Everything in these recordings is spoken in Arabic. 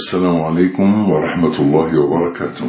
السلام عليكم ورحمة الله وبركاته.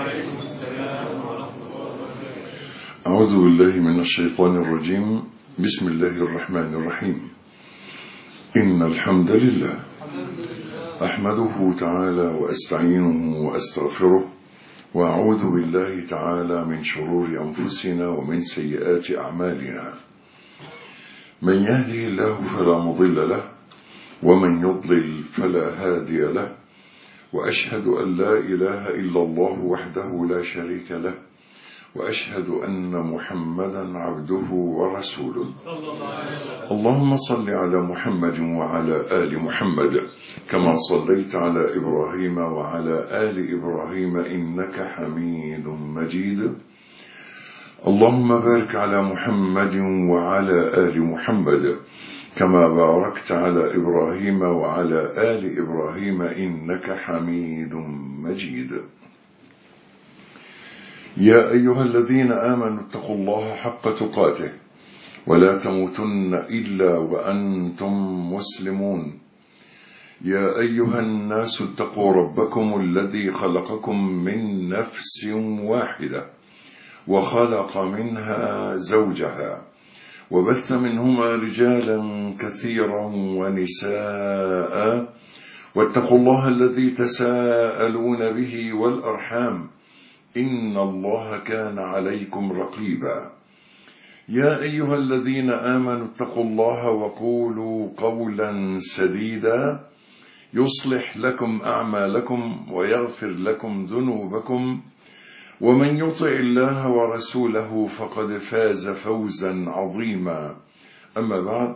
أعوذ بالله من الشيطان الرجيم. بسم الله الرحمن الرحيم. إن الحمد لله أحمده تعالى وأستعينه وأستغفره، وأعوذ بالله تعالى من شرور أنفسنا ومن سيئات أعمالنا. من يهده الله فلا مضل له، ومن يضلل فلا هادي له، وأشهد أن لا إله إلا الله وحده لا شريك له، وأشهد أن محمدا عبده ورسوله. اللهم صل على محمد وعلى آل محمد كما صليت على إبراهيم وعلى آل إبراهيم إنك حميد مجيد. اللهم بارك على محمد وعلى آل محمد كما باركت على إبراهيم وعلى آل إبراهيم إنك حميد مجيد. يا أيها الذين آمنوا اتقوا الله حق تقاته ولا تموتن إلا وأنتم مسلمون. يا أيها الناس اتقوا ربكم الذي خلقكم من نفس واحدة وخلق منها زوجها وبث منهما رجالا كثيرا ونساء، واتقوا الله الذي تساءلون به والأرحام إن الله كان عليكم رقيبا. يا أيها الذين آمنوا اتقوا الله وقولوا قولا سديدا يصلح لكم أعمالكم ويغفر لكم ذنوبكم، ومن يطع الله ورسوله فقد فاز فوزا عظيما. أما بعد،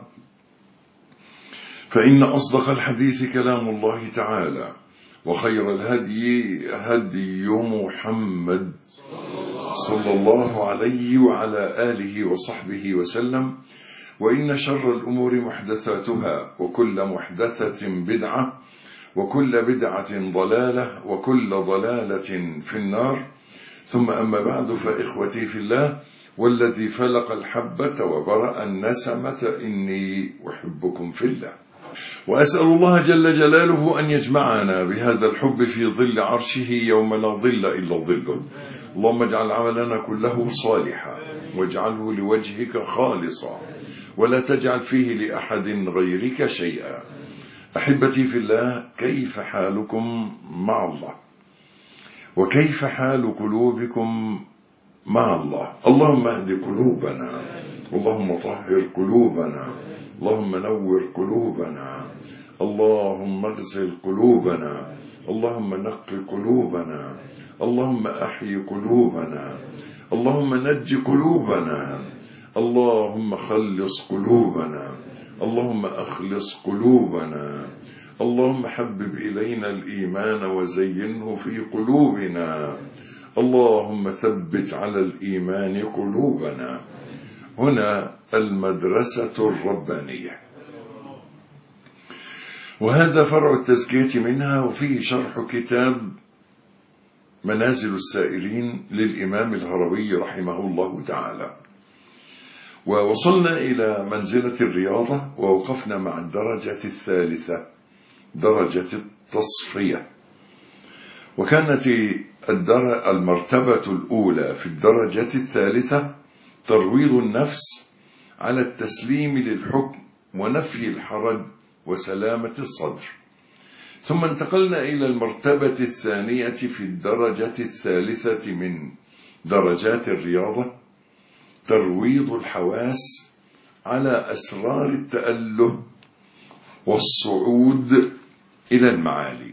فإن أصدق الحديث كلام الله تعالى، وخير الهدي هدي محمد صلى الله عليه وعلى آله وصحبه وسلم، وإن شر الأمور محدثاتها، وكل محدثة بدعة، وكل بدعة ضلالة، وكل ضلالة في النار. ثم أما بعد، فإخوتي في الله والذي فلق الحبة وبرأ النسمة إني أحبكم في الله، وأسأل الله جل جلاله أن يجمعنا بهذا الحب في ظل عرشه يوم لا ظل إلا ظله. اللهم اجعل عملنا كله صالحا واجعله لوجهك خالصا، ولا تجعل فيه لأحد غيرك شيئا. أحبتي في الله، كيف حالكم مع الله؟ وكيف حال قلوبكم مع الله؟ اللهم اهد قلوبنا، اللهم طهر قلوبنا، اللهم نور قلوبنا، اللهم اغسل قلوبنا، اللهم نقي قلوبنا، اللهم احيي قلوبنا، اللهم نج قلوبنا، اللهم خلص قلوبنا، اللهم اخلص قلوبنا، اللهم حبب إلينا الإيمان وزينه في قلوبنا، اللهم ثبت على الإيمان قلوبنا. هنا المدرسة الربانية، وهذا فرع التزكية منها، وفيه شرح كتاب منازل السائرين للإمام الهروي رحمه الله تعالى. ووصلنا إلى منزلة الرياضة، ووقفنا مع الدرجة الثالثة، درجة التصفية. وكانت المرتبة الأولى في الدرجة الثالثة ترويض النفس على التسليم للحكم ونفي الحرج وسلامة الصدر. ثم انتقلنا إلى المرتبة الثانية في الدرجة الثالثة من درجات الرياضة، ترويض الحواس على أسرار التأله والصعود إلى المعالي.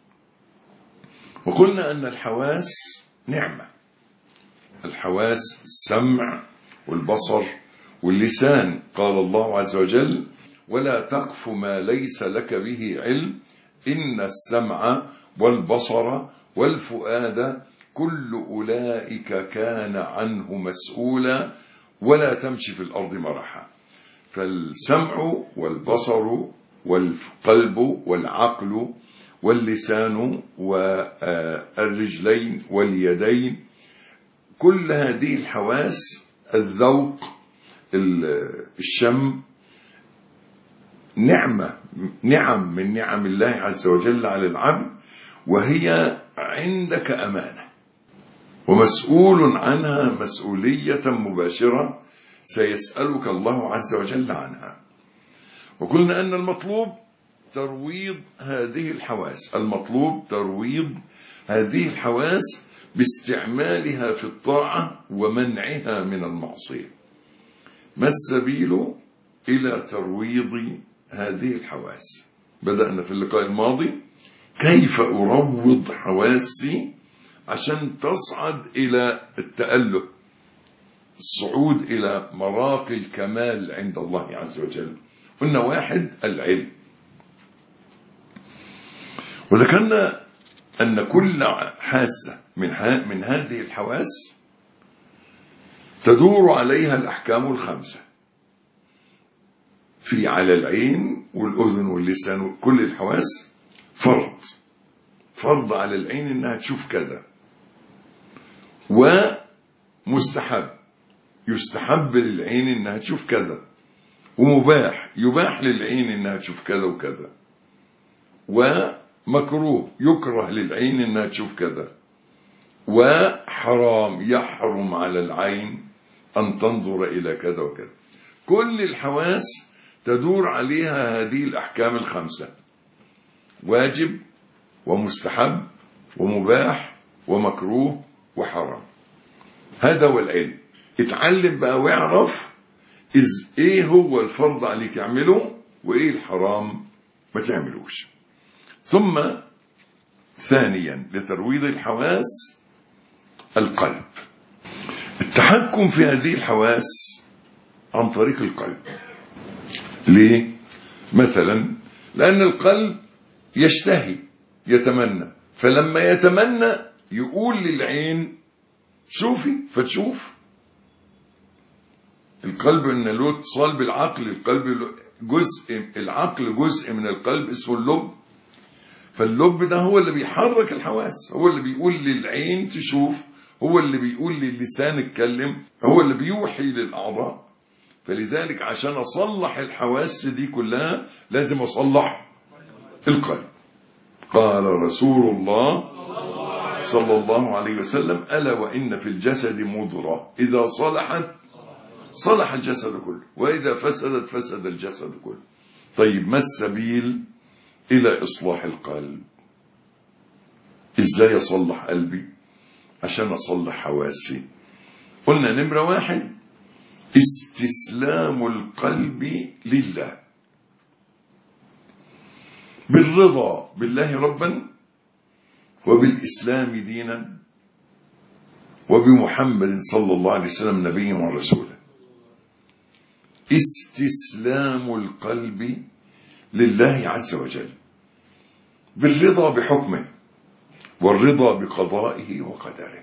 وقلنا أن الحواس نعمة، الحواس السمع والبصر واللسان. قال الله عز وجل: ولا تقف ما ليس لك به علم إن السمع والبصر والفؤاد كل أولئك كان عنه مسؤولا ولا تمشي في الأرض مرحا. فالسمع والبصر والقلب والعقل واللسان والرجلين واليدين، كل هذه الحواس، الذوق، الشم، نعم من نعم الله عز وجل على العبد، وهي عندك أمانة ومسؤول عنها مسؤولية مباشرة سيسألك الله عز وجل عنها. وقلنا أن المطلوب ترويض هذه الحواس باستعمالها في الطاعة ومنعها من المعصية. ما السبيل إلى ترويض هذه الحواس؟ بدأنا في اللقاء الماضي كيف أروض حواسي عشان تصعد إلى التأله، الصعود إلى مراقي الكمال عند الله عز وجل. قلنا واحد العلم، وذكرنا أن كل حاسة من هذه الحواس تدور عليها الأحكام الخمسة، في على العين والأذن واللسان، كل الحواس فرض على العين إنها تشوف كذا، ومستحب يستحب للعين إنها تشوف كذا، ومباح يباح للعين إنها تشوف كذا وكذا، ومكروه يكره للعين إنها تشوف كذا، وحرام يحرم على العين أن تنظر إلى كذا وكذا. كل الحواس تدور عليها هذه الأحكام الخمسة: واجب ومستحب ومباح ومكروه وحرام. هذا هو العلم. اتعلم بقى واعرف ايه هو الفرض عليك تعمله وايه الحرام ما تعملوش. ثم ثانيا لترويض الحواس القلب، التحكم في هذه الحواس عن طريق القلب. ليه؟ مثلا لأن القلب يشتهي يتمنى، فلما يتمنى يقول للعين شوفي فتشوف. القلب إن له اتصال بالعقل، العقل جزء من القلب اسمه اللب، فاللب ده هو اللي بيحرك الحواس، هو اللي بيقول للعين تشوف، هو اللي بيقول للسان اتكلم، هو اللي بيوحي للأعضاء. فلذلك عشان أصلح الحواس دي كلها لازم أصلح القلب. قال رسول الله صلى الله عليه وسلم: ألا وإن في الجسد مضغة إذا صلحت صلح الجسد كله، وإذا فسدت فسد الجسد كله. طيب ما السبيل إلى إصلاح القلب؟ إزاي أصلح قلبي عشان أصلح حواسي؟ قلنا نمرة واحد استسلام القلب لله، بالرضا بالله ربا، وبالإسلام دينا، وبمحمد صلى الله عليه وسلم نبيا ورسولا. استسلام القلب لله عز وجل بالرضا بحكمه والرضا بقضائه وقدره.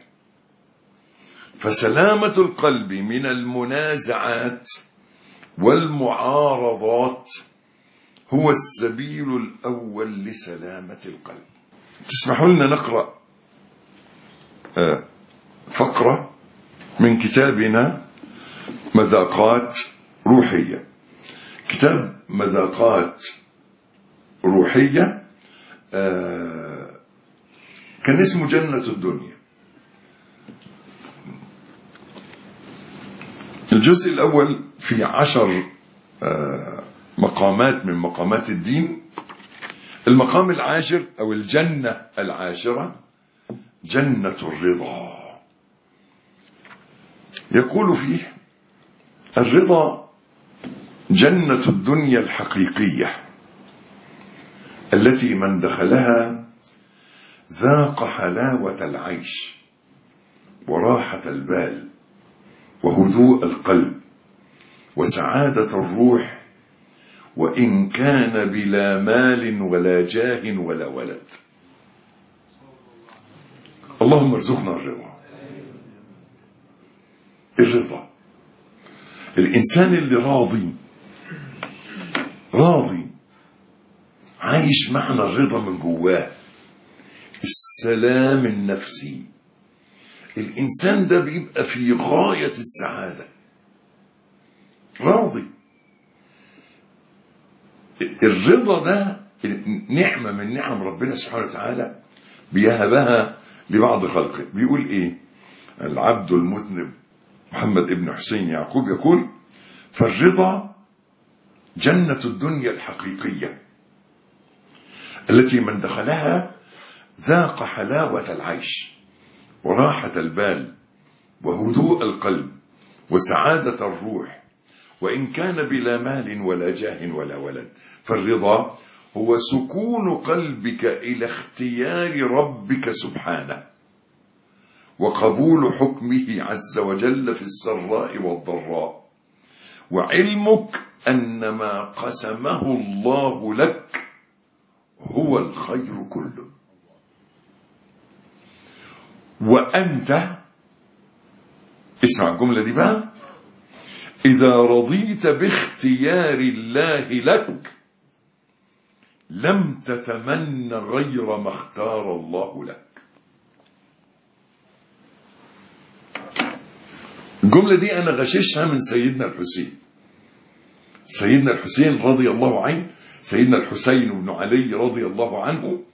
فسلامة القلب من المنازعات والمعارضات هو السبيل الأول لسلامة القلب. تسمحوا لنا نقرأ فقرة من كتابنا مذاقات روحية. كتاب مذاقات روحية كان اسمه جنة الدنيا. الجزء الأول في 10 مقامات من مقامات الدين. المقام العاشر أو الجنة العاشرة جنة الرضا. يقول فيه: الرضا جنة الدنيا الحقيقية التي من دخلها ذاق حلاوة العيش وراحة البال وهدوء القلب وسعادة الروح، وإن كان بلا مال ولا جاه ولا ولد. اللهم ارزقنا الرضا. الرضا، الإنسان اللي راضي عايش معنى الرضا من جواه، السلام النفسي. الإنسان ده بيبقى في غاية السعادة، راضي. الرضا ده نعمة من نعم ربنا سبحانه وتعالى بيهبها لبعض خلقه. بيقول ايه العبد المذنب محمد ابن حسين يعقوب يقول: فالرضا جنة الدنيا الحقيقية التي من دخلها ذاق حلاوة العيش وراحة البال وهدوء القلب وسعادة الروح، وإن كان بلا مال ولا جاه ولا ولد. فالرضا هو سكون قلبك إلى اختيار ربك سبحانه وقبول حكمه عز وجل في السراء والضراء، وعلمك أن ما قسمه الله لك هو الخير كله. وأنت اسمع الجملة دي بقى: إذا رضيت باختيار الله لك لم تتمن غير ما اختار الله لك. الجملة دي أنا غششها من سيدنا الحسين. سيدنا الحسين رضي الله عنه، سيدنا الحسين بن علي رضي الله عنه،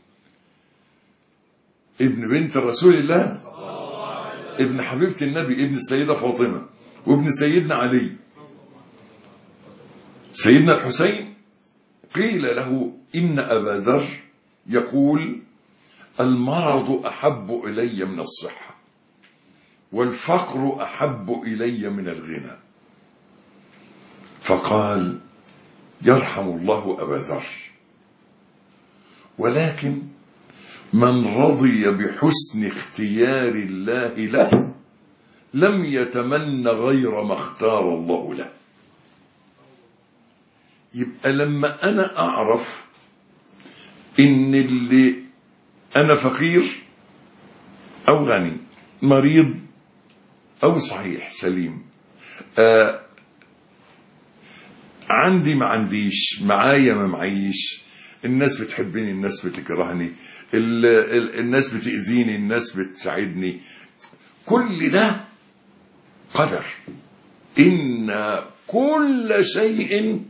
ابن بنت رسول الله، ابن حبيبة النبي، ابن السيدة فاطمة، وابن سيدنا علي. سيدنا الحسين قيل له إن أبا ذر يقول: المرض أحب إلي من الصحة والفقر أحب إلي من الغنى. فقال: يرحم الله أبا ذر، ولكن من رضي بحسن اختيار الله له لم يتمن غير ما اختار الله له. يبقى لما أنا أعرف إن اللي أنا فقير أو غني، مريض أو صحيح سليم، عندي ما عنديش، معايا ما معيش، الناس بتحبني الناس بتكرهني، الناس بتأذيني الناس بتساعدني، كل ده قدر. إن كل شيء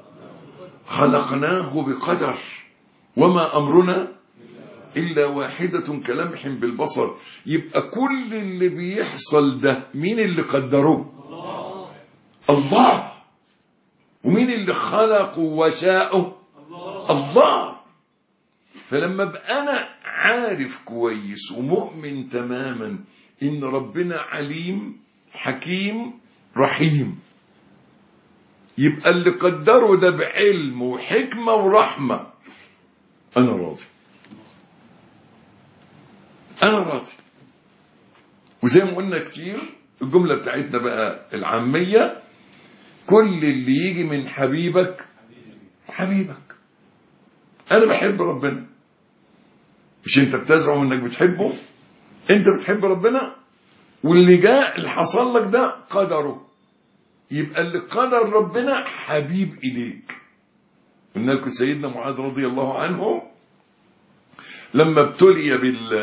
خلقناه بقدر وما أمرنا إلا واحدة كلمح بالبصر. يبقى كل اللي بيحصل ده مين اللي قدره؟ الله. ومين اللي خلقه وشاءه؟ الله. فلما ابقى أنا عارف كويس ومؤمن تماما إن ربنا عليم حكيم رحيم، يبقى اللي قدره ده بعلم وحكمة ورحمة، أنا راضي، أنا راضي. وزي ما قلنا كتير الجملة بتاعتنا بقى العامية: كل اللي يجي من حبيبك حبيبك. أنا بحب ربنا، مش أنت بتزعم إنك بتحبه، أنت بتحب ربنا، واللي جاء اللي حصل لك ده قدره، يبقى اللي قدر ربنا حبيب إليك. قلنا لكم سيدنا معاذ رضي الله عنه لما ابتلي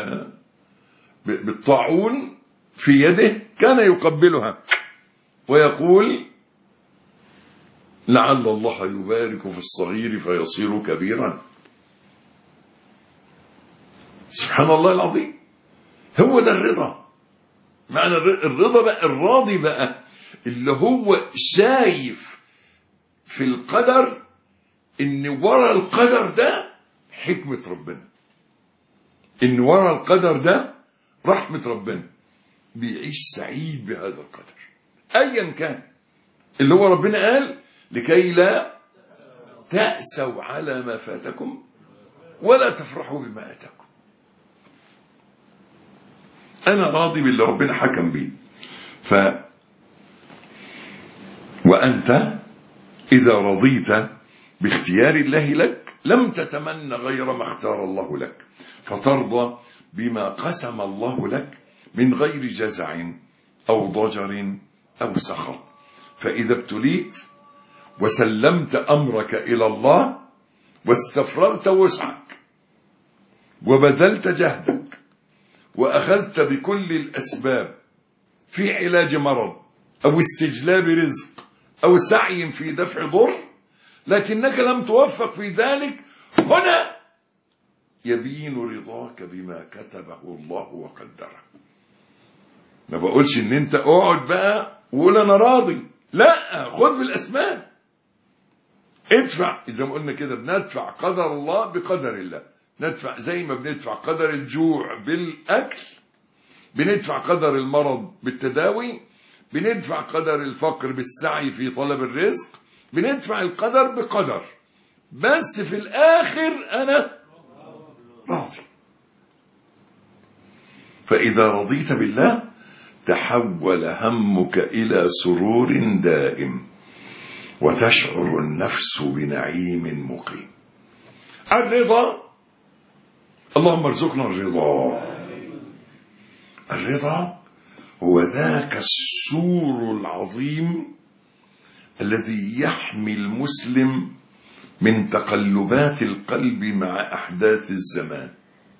بالطاعون في يده كان يقبلها ويقول: لعل الله يبارك في الصغير فيصير كبيرا. سبحان الله العظيم. هو ده الرضا. معنى الرضا بقى، الراضي بقى اللي هو شايف في القدر ان ورا القدر ده حكمة ربنا، ان ورا القدر ده رحمة ربنا، بيعيش سعيد بهذا القدر ايا كان. اللي هو ربنا قال: لكي لا تأسوا على ما فاتكم ولا تفرحوا بما آتاكم. أنا راضي باللي ربنا حكم بيه. وأنت إذا رضيت باختيار الله لك لم تتمنى غير ما اختار الله لك، فترضى بما قسم الله لك من غير جزع أو ضجر أو سخط. فإذا ابتليت وسلمت أمرك إلى الله واستفرغت وسعك وبذلت جهدك وأخذت بكل الأسباب في علاج مرض أو استجلاب رزق أو سعي في دفع ضر، لكنك لم توفق في ذلك، هنا يبين رضاك بما كتبه الله وقدره. ما بقولش ان انت اقعد بقى وقول انا راضي، لا، خذ بالاسباب، ادفع. اذا ما قلنا كده بندفع قدر الله بقدر الله، ندفع زي ما بندفع قدر الجوع بالاكل، بندفع قدر المرض بالتداوي، بندفع قدر الفقر بالسعي في طلب الرزق، بندفع القدر بقدر، بس في الاخر انا راضي. فاذا رضيت بالله تحول همك الى سرور دائم، وتشعر النفس بنعيم مقيم. الرضا، اللهم ارزقنا الرضا. الرضا هو ذاك السور العظيم الذي يحمي المسلم من تقلبات القلب مع أحداث الزمان.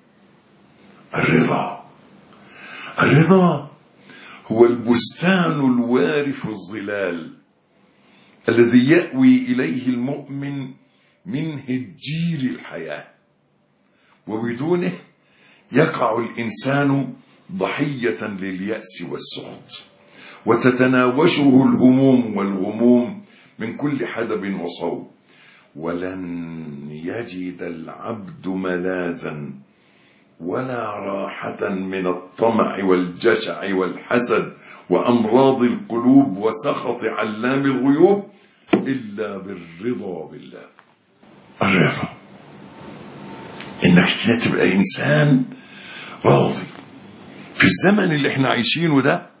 الرضا هو البستان الوارف الظلال الذي يأوي إليه المؤمن من هجير الحياة، وبدونه يقع الإنسان ضحية لليأس والسخط، وتتناوشه الهموم والغموم من كل حدب وصوب، ولن يجد العبد ملاذا ولا راحة من الطمع والجشع والحسد وأمراض القلوب وسخط علام الغيوب إلا بالرضا بالله. الرضا إنك تبقى إنسان راضي. في الزمن اللي احنا عايشينه ده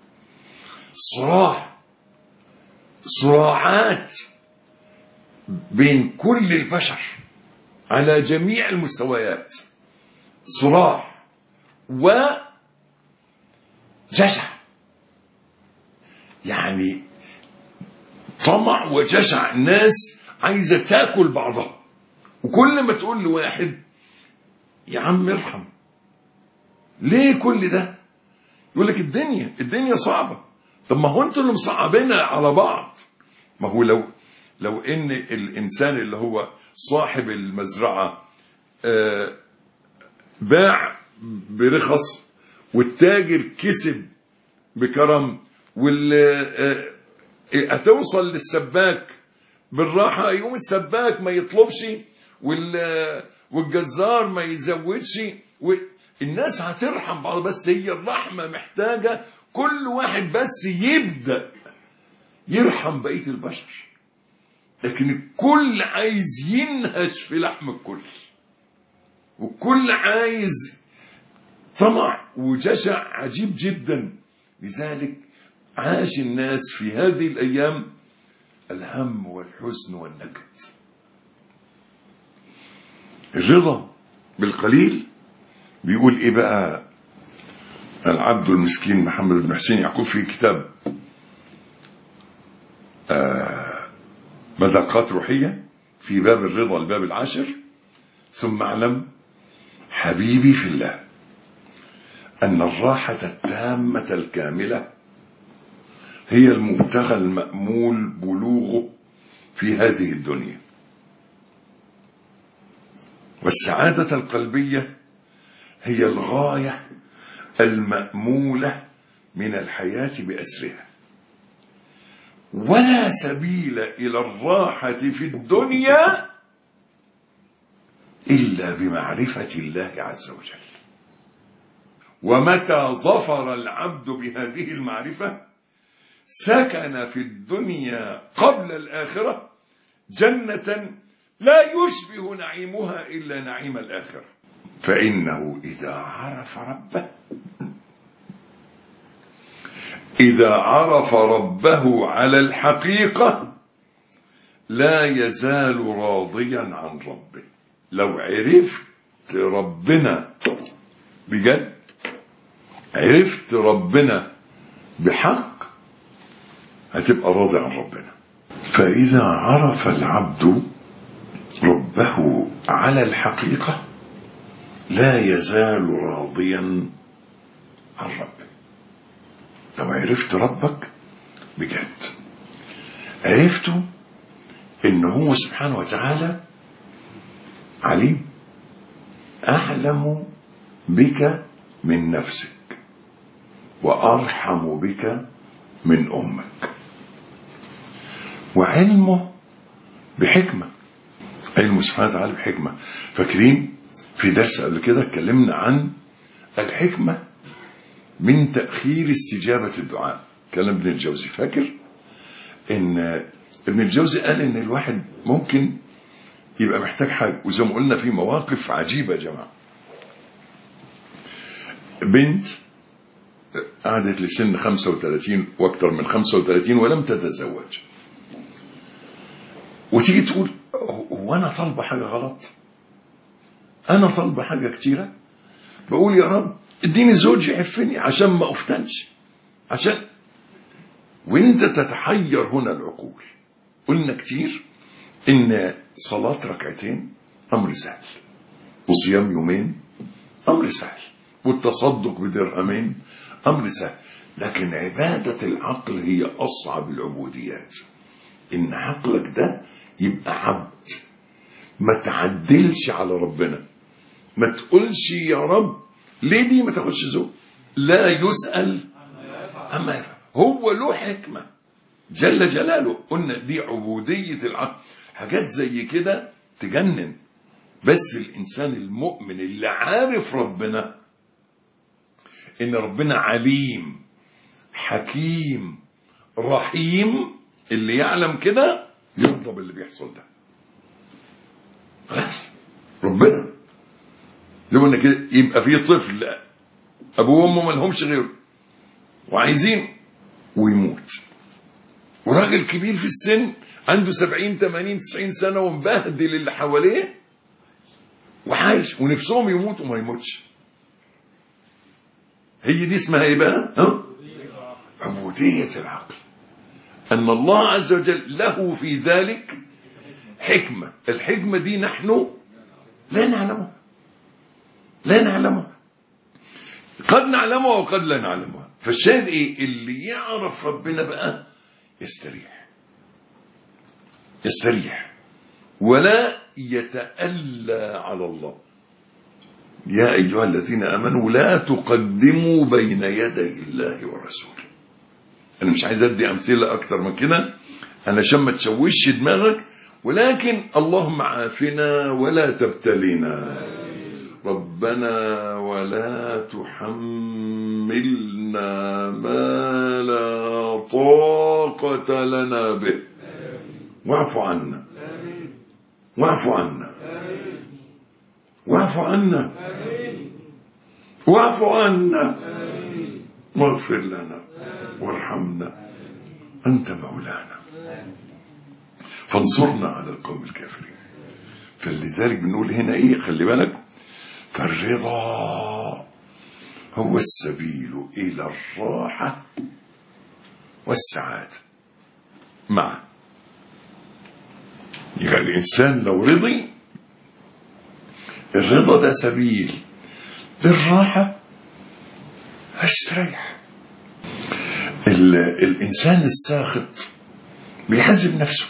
صراعات بين كل البشر على جميع المستويات، صراع وجشع، يعني طمع وجشع، الناس عايزة تاكل بعضها، وكل ما تقول لواحد يا عم ارحم، ليه كل ده؟ يقول لك الدنيا صعبة. طب ما هو انتوا اللي مصعبينها على بعض. ما هو لو ان الانسان اللي هو صاحب المزرعة باع برخص والتاجر كسب بكرم، هتوصل للسباك بالراحة، يقوم السباك ما يطلبش والجزار ما يزودش، الناس هترحم بعض. بس هي الرحمة محتاجة كل واحد بس يبدأ يرحم بقية البشر، لكن الكل عايز ينهش في لحم الكل، والكل عايز طمع وجشع عجيب جدا. لذلك عاش الناس في هذه الأيام الهم والحزن والنكد. الرضا بالقليل بيقول ايه بقى العبد المسكين محمد بن حسين يعقوب في كتاب مذاقات روحية في باب الرضا الباب العاشر: ثم اعلم حبيبي في الله أن الراحة التامة الكاملة هي المبتغى المأمول بلوغه في هذه الدنيا، والسعادة القلبية هي الغاية المأمولة من الحياة بأسرها، ولا سبيل إلى الراحة في الدنيا إلا بمعرفة الله عز وجل. ومتى ظفر العبد بهذه المعرفة سكن في الدنيا قبل الآخرة جنة لا يشبه نعيمها إلا نعيم الآخرة، فإنه إذا عرف ربه على الحقيقة لا يزال راضيا عن ربه. لو عرفت ربنا بجد، عرفت ربنا بحق، هتبقى راضي عن ربنا. فإذا عرف العبد ربه على الحقيقة لا يزال راضيا عن ربه. لو عرفت ربك بجد، عرفته إن هو سبحانه وتعالى عليم، أعلم بك من نفسك وأرحم بك من أمك، وعلمه بحكمة، علمه سبحانه وتعالى بحكمة. فاكرين في درس قبل كده اتكلمنا عن الحكمة من تأخير استجابة الدعاء، كلام ابن الجوزي. فاكر ان ابن الجوزي قال ان الواحد ممكن يبقى محتاج حاجة، وزي ما قلنا في مواقف عجيبة يا جماعة. بنت قعدت لسن 35 واكثر من 35 ولم تتزوج، وتيجي تقول هو انا طالبه حاجه غلط؟ انا طالبه حاجه كتيره، بقول يا رب اديني زوج يحفني عشان ما افتنش، عشان وانت تتحير هنا العقول. قلنا كتير ان صلاه ركعتين امر سهل، وصيام يومين امر سهل، والتصدق بدرهمين امر سهل، لكن عباده العقل هي اصعب العبوديات. ان عقلك ده يبقى عبد، ما تعدلش على ربنا، ما تقولش يا رب ليه دي ما تاخدش زوج، لا يسأل أما يفعل، هو له حكمة جل جلاله. قلنا دي عبودية العقل، حاجات زي كده تجنن. بس الإنسان المؤمن اللي عارف ربنا، إن ربنا عليم حكيم رحيم، اللي يعلم كده يرضى باللي بيحصل ده. خلاص ربنا زي ما قلنا كده، يبقى في طفل ابوه وامه ما لهمش غيره وعايزين ويموت، وراجل كبير في السن عنده 70 80 90 سنه ومبهدل اللي حواليه وعايش، ونفسهم يموت وما يموتش. هي دي اسمها ايه بقى؟ عبودية العقل. ان الله عز وجل له في ذلك حكمة، الحكمة دي نحن لا نعلمها، لا نعلمها، قد نعلمها وقد لا نعلمها. فالشاهد ايه؟ اللي يعرف ربنا بقى يستريح، يستريح ولا يتألى على الله. يا أيها الذين آمنوا لا تقدموا بين يدي الله ورسوله. أنا مش عايز أدي أمثلة أكتر من كده علشان ما تشوش دماغك، ولكن اللهم عافنا ولا تبتلينا، ربنا ولا تحملنا ما لا طاقة لنا به، واعف عنا، واعف عنا، واعف عنا، واعف عنا، واغفر لنا وارحمنا أنت مولانا فانصرنا على القوم الكافرين. فلذلك بنقول هنا ايه، خلي بالك، فالرضا هو السبيل إلى الراحة والسعادة معا. يعني الإنسان لو رضي، الرضا ده سبيل للراحة، هستريح. الإنسان الساخط بيحزب نفسه.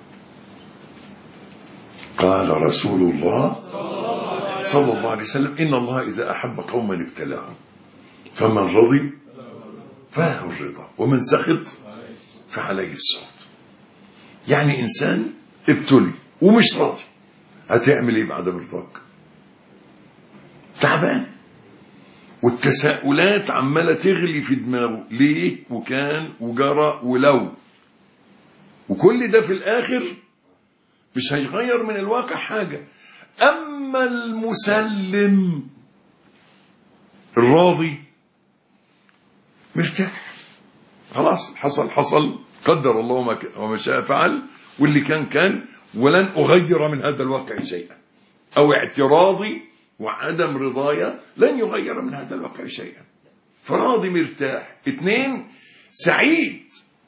قال رسول الله صلى الله عليه وسلم إن الله إذا أحب قوما ابتلاهم، فمن رضي فله الرضا ومن سخط فعليه السخط. يعني إنسان ابتلي ومش راضي، هتعمل إيه بعد رضاك؟ تعبان، والتساؤلات عمالة تغلي في دماغه، ليه وكان وجرى ولو، وكل ده في الآخر مش هيغير من الواقع حاجة. أما المسلم الراضي مرتاح، خلاص حصل حصل، قدر الله وما شاء فعل، واللي كان ولن أغير من هذا الواقع شيئا، أو اعتراضي وعدم رضايا لن يغير من هذا الواقع شيئا. فراضي مرتاح. 2 سعيد،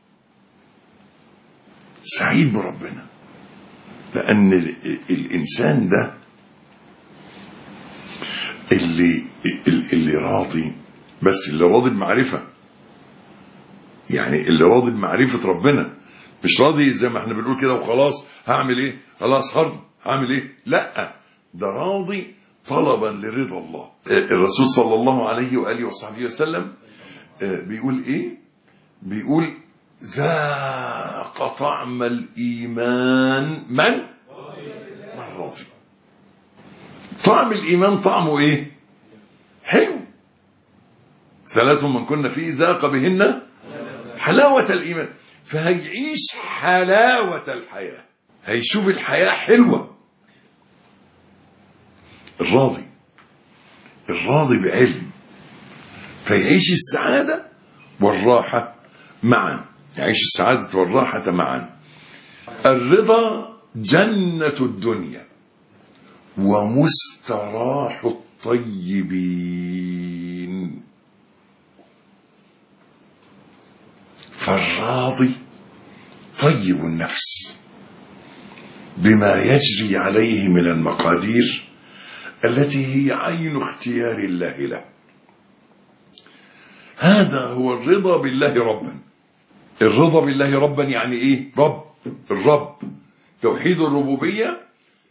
سعيد بربنا، لأن الإنسان ده اللي راضي، بس اللي راضي بمعرفة، يعني اللي راضي بمعرفة ربنا، مش راضي زي ما احنا بنقول كده وخلاص هعمل ايه، خلاص هعمل ايه، لا، ده راضي طلبا لرضا الله. الرسول صلى الله عليه وآله وصحبه وسلم بيقول ايه؟ بيقول ذاق طعم الإيمان من راضي. طعم الإيمان طعمه ايه؟ حلو. 3 من كنا فيه ذاق بهن حلاوة الإيمان. فهيعيش حلاوة الحياة، هيشوف الحياة حلوة. الراضي بعلم، فيعيش السعادة والراحة معا، يعيش السعادة والراحة معا. الرضا جنة الدنيا ومستراح الطيبين. فالراضي طيب النفس بما يجري عليه من المقادير التي هي عين اختيار الله له. هذا هو الرضا بالله ربا. الرضا بالله ربا يعني ايه؟ الرب توحيد الربوبية،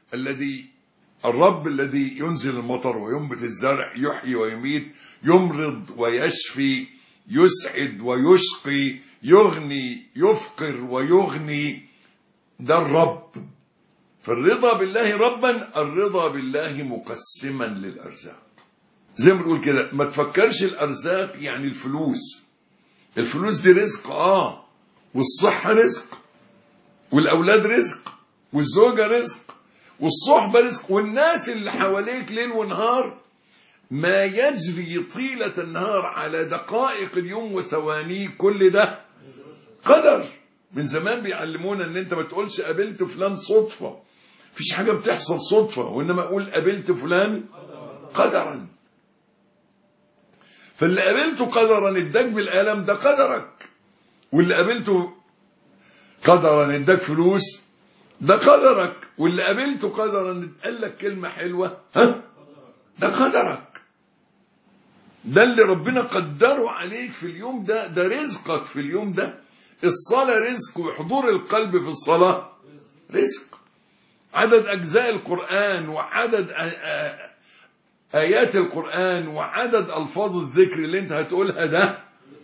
الرب الذي ينزل المطر وينبت الزرع، يحيي ويميت، يمرض ويشفي، يسعد ويشقي، يغني يفقر ويغني، ده الرب. فالرضا بالله ربا، الرضا بالله مقسما للأرزاق. زي ما بنقول كده، ما تفكرش الأرزاق يعني الفلوس دي رزق، والصحة رزق، والأولاد رزق، والزوجة رزق، والصحبة رزق، والناس اللي حواليك ليل ونهار، ما يجري طيلة النهار على دقائق اليوم وثوانيه، كل ده قدر. من زمان بيعلمونا ان انت ما تقولش قابلت فلان صدفة، فيش حاجة بتحصل صدفة، وانما اقول قابلت فلان قدرا. فاللي قابلته قدرا اداك بالقلم، ده قدرك. واللي قابلته قدرا اداك فلوس، ده قدرك. واللي قابلته قدرا قال لك كلمة حلوة، ده قدرك. ده اللي ربنا قدره عليك في اليوم ده، ده رزقك في اليوم ده. الصلاة رزق، وحضور القلب في الصلاة رزق. عدد أجزاء القرآن وعدد آيات القرآن وعدد ألفاظ الذكر اللي انت هتقولها، ده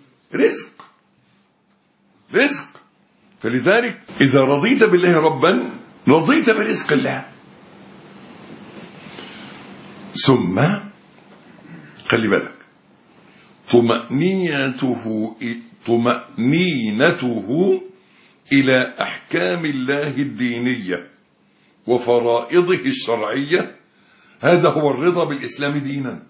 رزق. فلذلك إذا رضيت بالله ربا رضيت برزق الله. ثم خلي بالك، طمأنينته إلى أحكام الله الدينية وفرائضه الشرعية، هذا هو الرضا بالإسلام دينا.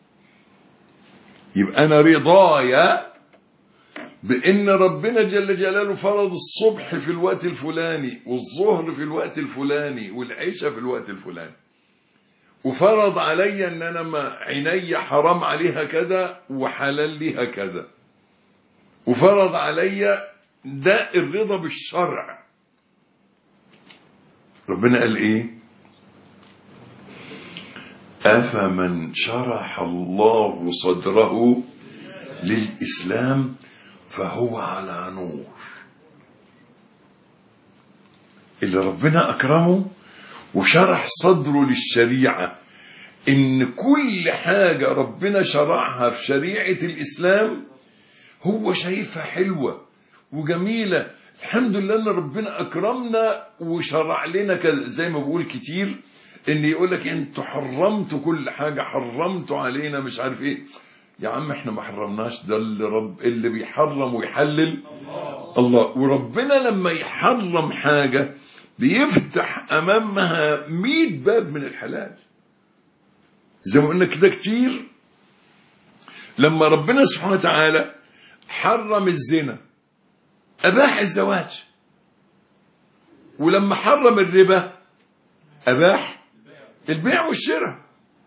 يبقى أنا رضايا بأن ربنا جل جلاله فرض الصبح في الوقت الفلاني، والظهر في الوقت الفلاني، والعشاء في الوقت الفلاني، وفرض علي أن أنا ما عيني حرام عليها كذا وحلال ليها كذا، وفرض علي ده الرضا بالشرع. ربنا قال إيه؟ أفمن شرح الله صدره للإسلام فهو على نور. اللي ربنا أكرمه وشرح صدره للشريعة، إن كل حاجة ربنا شرعها في شريعة الإسلام هو شايفها حلوة وجميلة. الحمد لله إن ربنا أكرمنا وشرع لنا كذا. زي ما بقول كتير إن يقولك أنتوا حرمتوا كل حاجة، حرمتوا علينا مش عارف إيه. يا عم احنا ما حرمناش، ده اللي بيحرم ويحلل الله. وربنا لما يحرم حاجة بيفتح أمامها 100 باب من الحلال. زي ما قلنا كده كتير، لما ربنا سبحانه وتعالى حرم الزنا أباح الزواج، ولما حرم الربا أباح البيع والشراء.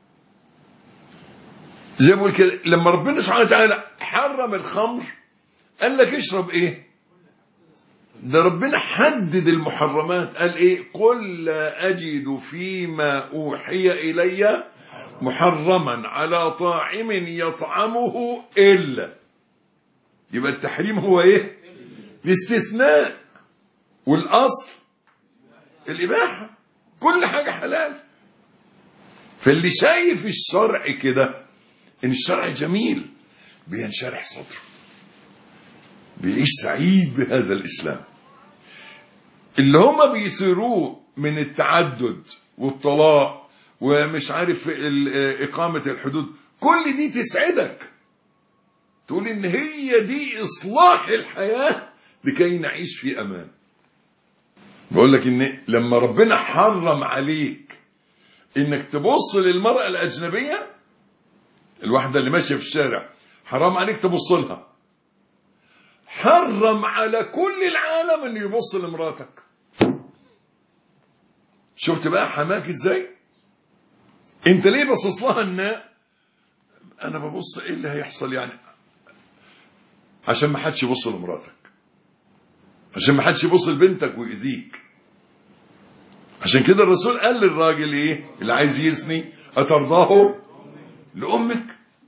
زي ما بقول كده، لما ربنا سبحانه وتعالى حرم الخمر قال لك اشرب ايه؟ ده ربنا حدد المحرمات، قال ايه؟ قل لا أجد فيما أوحي إلي محرما على طاعم يطعمه إلا. يبقى التحريم هو ايه؟ الاستثناء. والأصل الإباحة، كل حاجة حلال. فاللي شايف الشرع كده إن الشرع جميل بينشرح صدره، بيعيش سعيد بهذا الإسلام. اللي هما بيصيروه من التعدد والطلاق ومش عارف إقامة الحدود، كل دي تسعدك، تقول إن هي دي إصلاح الحياة لكي نعيش في أمان. بقول لك إن لما ربنا حرم عليك إنك تبص للمرأة الأجنبية، الواحدة اللي ماشية في الشارع حرام عليك تبص لها، حرم على كل العالم إنه يبص لمراتك. شفت بقى حماك إزاي؟ أنت ليه بصص لها؟ إن أنا ببص إيه اللي هيحصل يعني، عشان ما حدش يبص لمراتك، عشان ما حدش يبص لبنتك ويؤذيك. عشان كده الرسول قال للراجل ايه اللي عايز يزني: أترضاه لأمك؟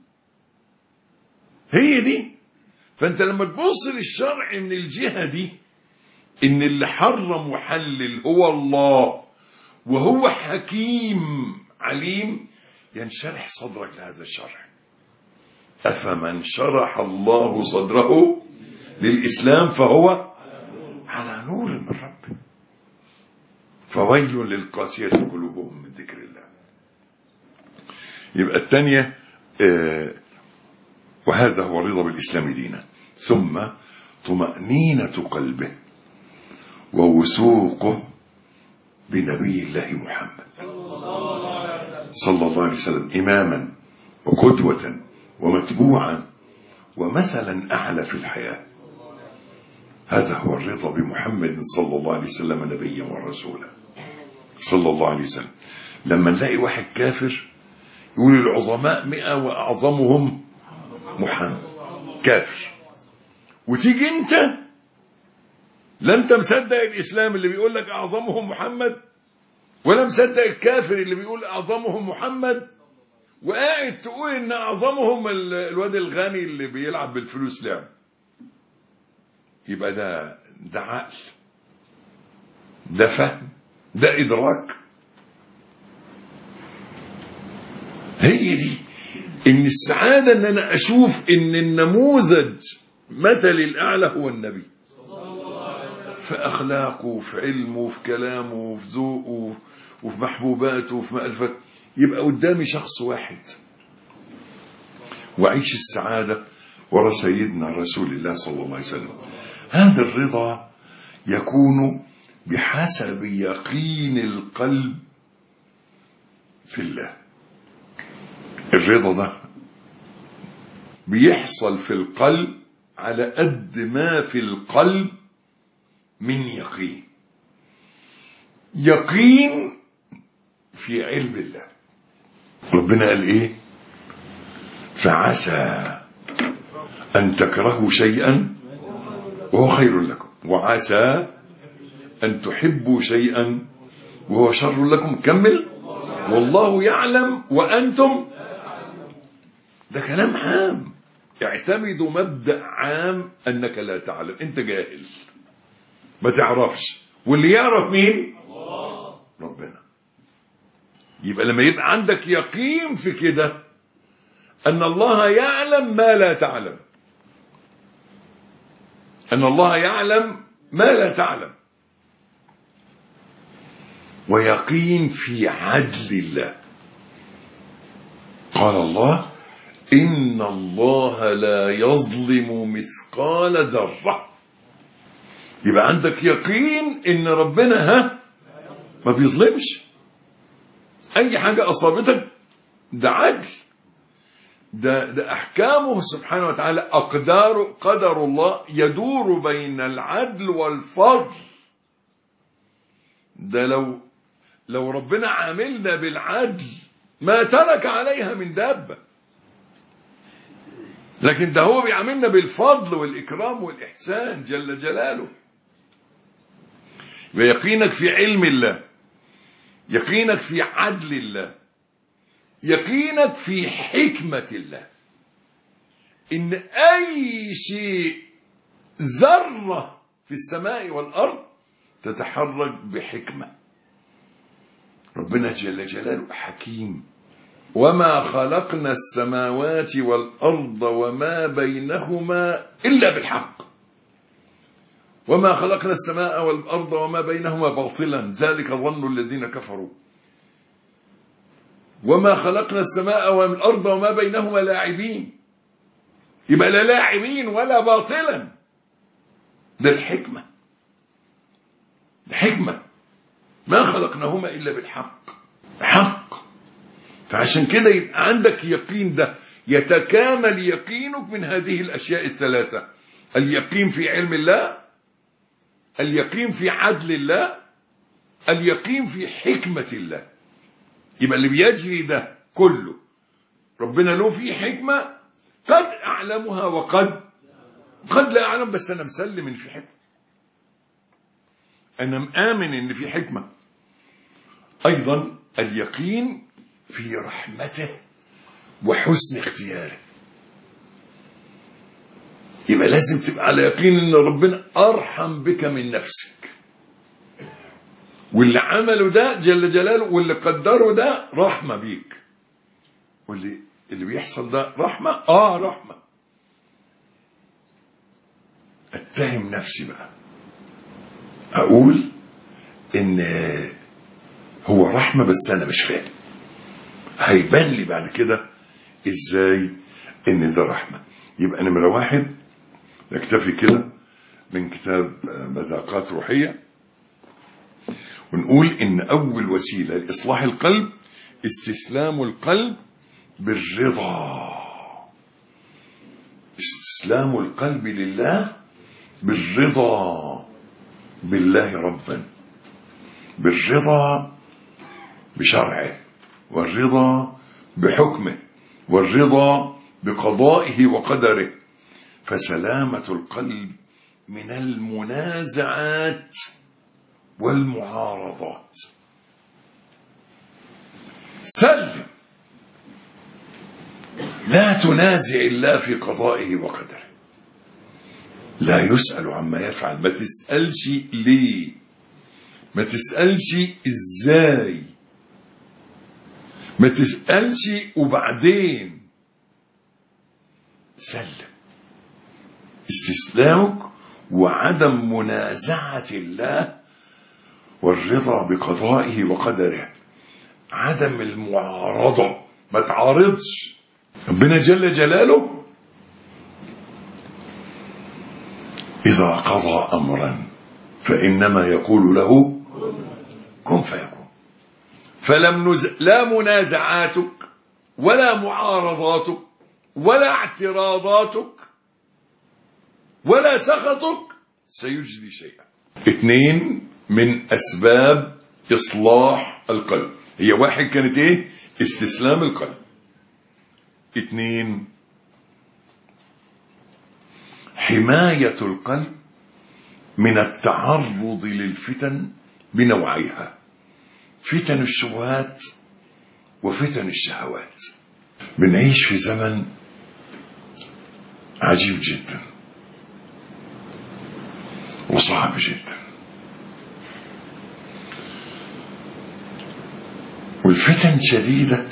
هي دي. فانت لما تبص للشرع من الجهة دي، ان اللي حرم وحلل هو الله وهو حكيم عليم، ينشرح صدرك لهذا الشرع. أفمن شرح الله صدره للإسلام فهو على نور من ربه، فويل للقاسية قلوبهم من ذكر الله. يبقى الثانية وهذا هو الرضا بالإسلام دينا. ثم طمأنينة قلبه ووثوقه بنبي الله محمد صلى الله عليه وسلم إماما وقدوة ومتبوعا ومثلا أعلى في الحياة. هذا هو الرضا بمحمد صلى الله عليه وسلم نبيا ورسولا صلى الله عليه وسلم. لما نلاقي واحد كافر يقول العظماء 100 وأعظمهم محمد، كافر، وتيجي انت لا انت مصدق الإسلام اللي بيقول لك أعظمهم محمد، ولا مصدق الكافر اللي بيقول أعظمهم محمد، وقاعد تقول ان أعظمهم الواد الغني اللي بيلعب بالفلوس لعب. يبقى ده عقل، ده فهم، ده إدراك. هي دي إن السعادة إن أنا أشوف إن النموذج مثل الأعلى هو النبي، في أخلاقه، في علمه، في كلامه، في ذوقه، وفي محبوباته، وفي مألفاته. يبقى قدامي شخص واحد وعيش السعادة ورا سيدنا رسول الله صلى الله عليه وسلم. هذا الرضا يكون بحسب يقين القلب في الله. الرضا ده بيحصل في القلب على قد ما في القلب من يقين. يقين في علم الله. ربنا قال ايه؟ فعسى أن تكرهوا شيئا وهو خير لكم، وعسى أن تحبوا شيئا وهو شر لكم. كمل: والله يعلم وأنتم. ده كلام عام، اعتمدوا مبدأ عام أنك لا تعلم، أنت جاهل ما تعرفش، واللي يعرف مين؟ ربنا. يبقى لما يبقى عندك يقين في كده أن الله يعلم ما لا تعلم، أن الله يعلم ما لا تعلم، ويقين في عدل الله. قال الله: إن الله لا يظلم مثقال ذرة. يبقى عندك يقين إن ربنا ما بيظلمش. أي حاجة أصابتك ده عدل، ده أحكامه سبحانه وتعالى، قدر الله يدور بين العدل والفضل. ده لو ربنا عاملنا بالعدل ما ترك عليها من دابة، لكن ده هو بيعاملنا بالفضل والإكرام والإحسان جل جلاله. ويقينك في علم الله، يقينك في عدل الله، يقينك في حكمة الله، إن أي شيء ذرة في السماء والأرض تتحرك بحكمة. ربنا جل جلاله حكيم. وما خلقنا السماوات والأرض وما بينهما إلا بالحق وما خلقنا السماء والأرض وما بينهما باطلا ذلك ظن الذين كفروا. وما خلقنا السماء والأرض وما بينهما لاعبين، يبقى لا لاعبين ولا باطلا، ده الحكمة. الحكمة ما خلقناهما إلا بالحق، حق. فعشان كده يبقى عندك يقين، ده يتكامل يقينك من هذه الأشياء الثلاثة: اليقين في علم الله، اليقين في عدل الله، اليقين في حكمة الله. يبقى اللي بيجري ده كله ربنا له فيه حكمة قد أعلمها وقد لا أعلم، بس أنا مسلم إن في حكمة، أنا مآمن إن في حكمة. أيضا اليقين في رحمته وحسن اختياره. يبقى لازم تبقى على يقين إن ربنا أرحم بك من نفسك، واللي عمله ده جل جلاله واللي قدره ده رحمة بيك، واللي بيحصل ده رحمة. رحمة. اتهم نفسي بقى، اقول ان هو رحمة بس انا مش فاهم، هيبان لي بعد كده ازاي ان ده رحمة. يبقى نمرة 1 نكتفي كده من كتاب مذاقات روحية، ونقول إن أول وسيلة لإصلاح القلب استسلام القلب بالرضا. استسلام القلب لله بالرضا بالله ربا، بالرضا بشرعه، والرضا بحكمه، والرضا بقضائه وقدره. فسلامة القلب من المنازعات والمعارضات. سلم، لا تنازع الله في قضائه وقدره. لا يسأل عما يفعل. ما تسألش ليه، ما تسألش ازاي، ما تسألش وبعدين. سلم. استسلامك وعدم منازعة الله والرضا بقضائه وقدره، عدم المعارضة، ما تعارضش. ربنا جل جلاله إذا قضى أمرا فإنما يقول له كن فيكون. لا منازعاتك ولا معارضاتك ولا اعتراضاتك ولا سخطك سيجدي شيئا. 2 من أسباب إصلاح القلب. هي 1 كانت إيه؟ استسلام القلب. 2 حماية القلب من التعرض للفتن بنوعيها: فتن الشبهات وفتن الشهوات. بنعيش في زمن عجيب جدا وصعب جدا، والفتن شديدة،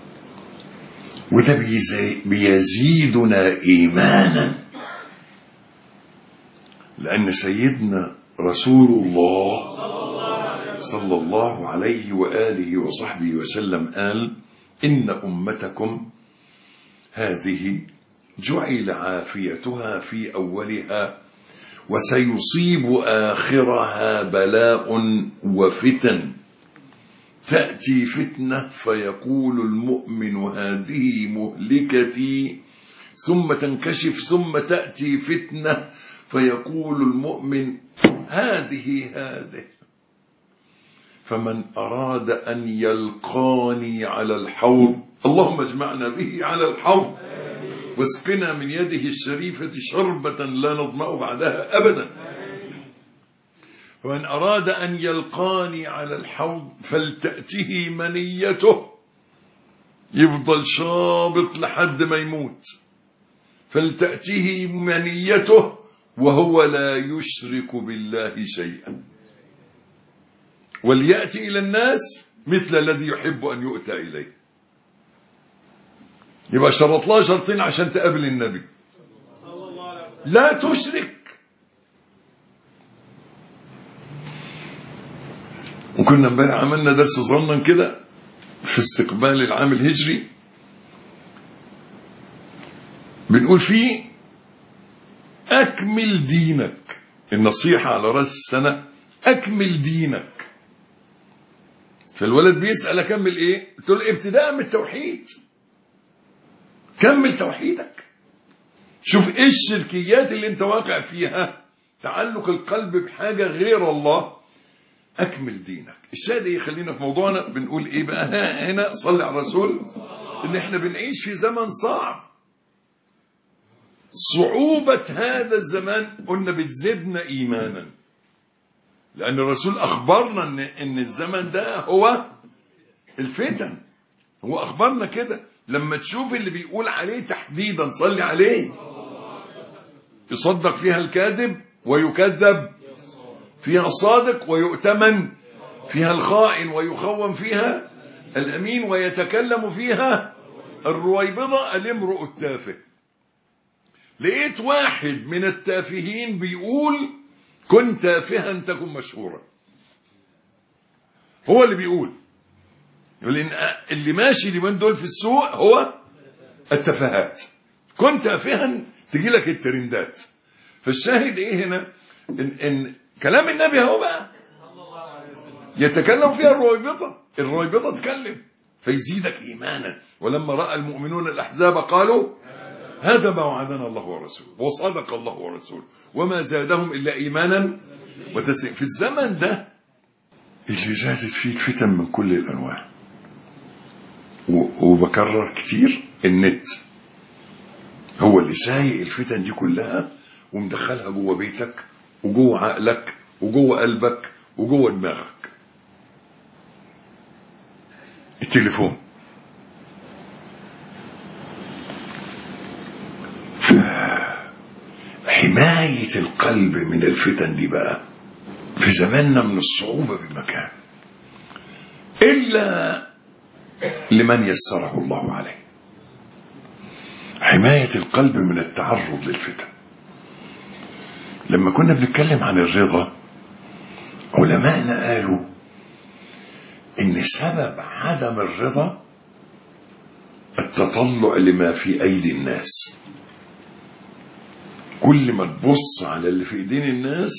وده بيزيدنا إيمانا، لأن سيدنا رسول الله صلى الله عليه وآله وصحبه وسلم قال: إن أمتكم هذه جعل عافيتها في أولها وسيصيب آخرها بلاء وفتن. تأتي فتنة فيقول المؤمن هذه مهلكتي، ثم تنكشف، ثم تأتي فتنة فيقول المؤمن هذه. فمن أراد أن يلقاني على الحوض، اللهم اجمعنا به على الحوض واسقنا من يده الشريفة شربة لا نظمأ بعدها أبدا. ومن أراد أن يلقاني على الحوض فلتأته منيته، يفضل شابط لحد ما يموت، فلتأته منيته وهو لا يشرك بالله شيئا. وليأتي إلى الناس مثل الذي يحب أن يؤتى إليه. يبقى شرط لها شرطين عشان تقابل النبي: لا تشرك، وكنا امبارح عملنا درس صغنن كده في استقبال العام الهجري، بنقول فيه أكمل دينك. النصيحة على رأس السنة: أكمل دينك. فالولد بيسأل أكمل إيه؟ قلت له ابتداء من التوحيد، كمل توحيدك. شوف إيه الشركيات اللي أنت واقع فيها، تعلق القلب بحاجة غير الله. أكمل دينك. الشاهد إيه؟ خلينا في موضوعنا. بنقول إيه بقى هنا؟ صلي على الرسول. إن إحنا بنعيش في زمن صعب. صعوبة هذا الزمان قلنا بتزيدنا إيمانا، لأن الرسول أخبرنا إن الزمن ده هو الفتن. هو أخبرنا كده. لما تشوف اللي بيقول عليه تحديدا صلي عليه، يصدق فيها الكاذب ويكذب فيها الصادق، ويؤتمن فيها الخائن ويخون فيها الأمين، ويتكلم فيها الرويبضة الامرؤ التافه. لقيت واحد من التافهين بيقول كن تافها تكن مشهورا. هو اللي بيقول، يقول إن اللي ماشي اليومين دول في السوق هو التفاهات. كن تافها تجي لك الترندات. فالشاهد ايه هنا؟ إن كلام النبي هو بقى يتكلم فيها الرويبضة تكلم فيزيدك إيمانا. ولما رأى المؤمنون الأحزاب قالوا هذا ما وعدنا الله ورسوله وصدق الله ورسوله وما زادهم إلا إيمانا وتسليما. في الزمن ده اللي زادت فيه الفتن من كل الأنواع، وبكرر كتير، النت هو اللي سايق الفتن دي كلها ومدخلها جوه بيتك وجوه عقلك وجوه قلبك وجوه دماغك. التليفون حماية القلب من الفتن دي بقى في زماننا من الصعوبة بمكان، إلا لمن يسره الله عليه. حماية القلب من التعرض للفتن. لما كنا بنتكلم عن الرضا، علماءنا قالوا إن سبب عدم الرضا التطلع لما في أيدي الناس. كل ما تبص على اللي في ايدين الناس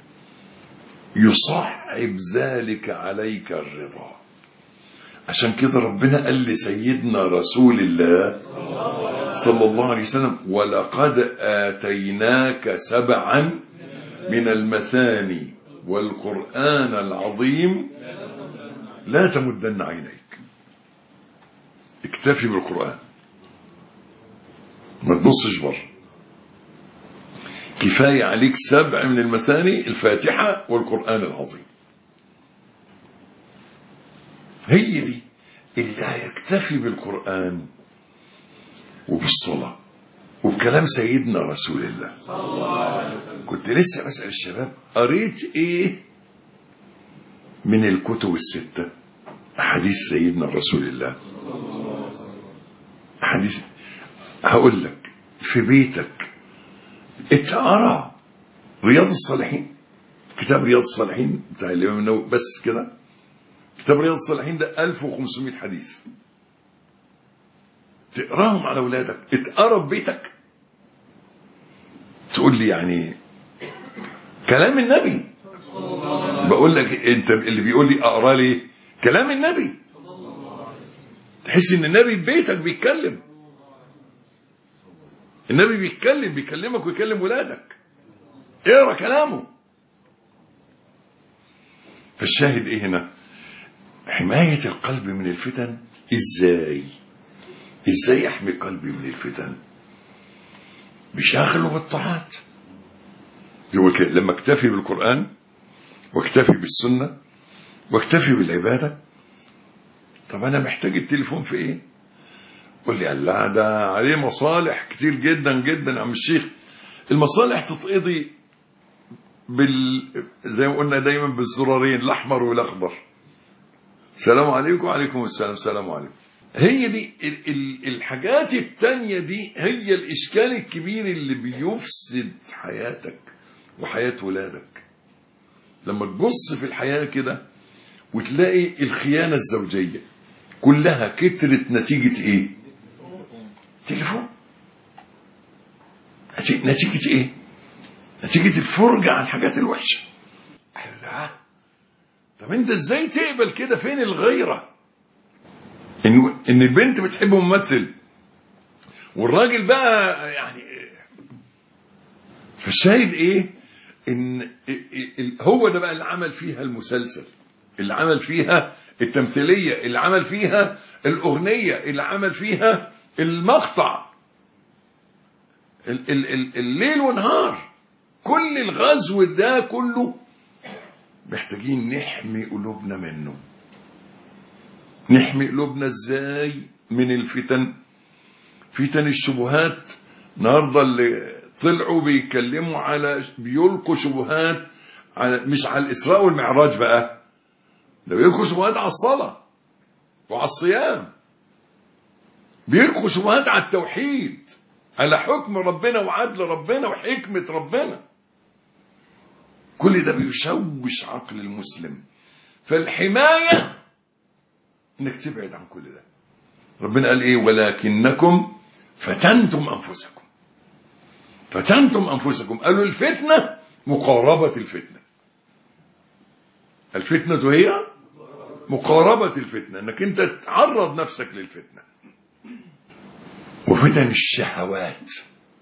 يصعب ذلك عليك الرضا. عشان كده ربنا قال لسيدنا رسول الله صلى الله عليه وسلم ولقد آتيناك 7 من المثاني والقرآن العظيم لا تمدن عينيك. اكتفي بالقرآن، ما تبصش بره. كفاية عليك 7 من المثاني، الفاتحة والقرآن العظيم. هي دي اللي هيكتفي بالقرآن وبالصلاة وبكلام سيدنا رسول الله. كنت لسه بسأل الشباب قريت ايه من الكتب ال6 أحاديث سيدنا رسول الله. أحاديث هقول لك في بيتك اتقرا رياض الصالحين، كتاب رياض الصالحين بتاع الإمام النووي، بس كده كتاب رياض الصالحين ده 1500 حديث. تقراهم على أولادك، اتقرا ببيتك. تقول لي يعني كلام النبي. بقول لك انت اللي بيقول لي اقرا لي كلام النبي، تحس ان النبي ببيتك بيتكلم. النبي بيكلمك ويكلم ولادك. اقرا كلامه. فالشاهد ايه هنا؟ حماية القلب من الفتن. ازاي احمي قلبي من الفتن؟ بشغله بالطاعات. لما اكتفي بالقرآن واكتفي بالسنة واكتفي بالعبادة. طب انا محتاج التليفون في ايه؟ قول لي لا ده عليه مصالح كتير جدا جدا يا عم الشيخ. المصالح تتقضي زي ما قلنا دايما بالزرارين الاحمر والاخضر. السلام عليكم وعليكم السلام، السلام عليكم. هي دي الحاجات التانية دي هي الاشكال الكبير اللي بيفسد حياتك وحياة ولادك. لما تبص في الحياة كده وتلاقي الخيانة الزوجية كلها كترت نتيجة ايه؟ تليفون. نتيجة ايه؟ نتيجة الفرجة على الحاجات الوحشة. الله، طب انت ازاي تقبل كده؟ فين الغيرة؟ ان البنت بتحب ممثل والراجل بقى يعني. فالشاهد ايه؟ ان هو ده بقى اللي عمل فيها المسلسل، اللي عمل فيها التمثيلية، اللي عمل فيها الأغنية، اللي عمل فيها المقطع، الليل ونهار. كل الغزو ده كله محتاجين نحمي قلوبنا منه. نحمي قلوبنا ازاي؟ من الفتن، فتن الشبهات. النهارده اللي طلعوا بيتكلموا على، بيلقوا شبهات على، مش على الإسراء والمعراج بقى، ده بيلقوا شبهات على الصلاة وعلى الصيام، بيلقوا شبهات على التوحيد، على حكم ربنا وعدل ربنا وحكمة ربنا. كل ده بيشوش عقل المسلم. فالحماية انك تبعد عن كل ده. ربنا قال ايه؟ ولكنكم فتنتم انفسكم. فتنتم انفسكم. قالوا الفتنة مقاربة الفتنة. الفتنة هي مقاربة الفتنة، انك انت تعرض نفسك للفتنة. وفتن الشهوات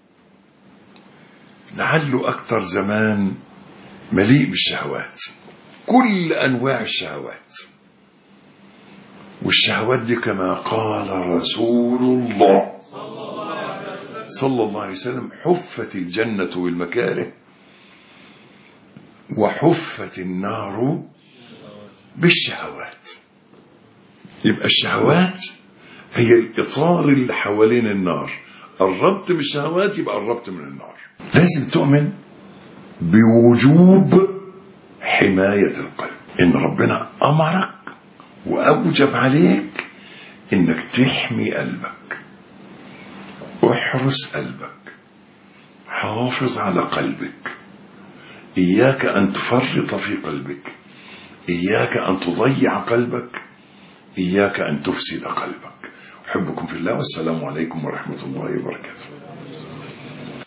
لعله اكتر زمان مليء بالشهوات، كل انواع الشهوات. والشهوات دي كما قال رسول الله صلى الله عليه وسلم: حفت الجنة بالمكاره وحفت النار بالشهوات. يبقى الشهوات هي الإطار اللي حوالين النار. قربت من الشهوات يبقى قربت من النار. لازم تؤمن بوجوب حماية القلب، إن ربنا أمرك وأوجب عليك إنك تحمي قلبك. احرس قلبك، حافظ على قلبك. إياك أن تفرط في قلبك، إياك أن تضيع قلبك، إياك أن تفسد قلبك. أحبكم في الله، والسلام عليكم ورحمة الله وبركاته.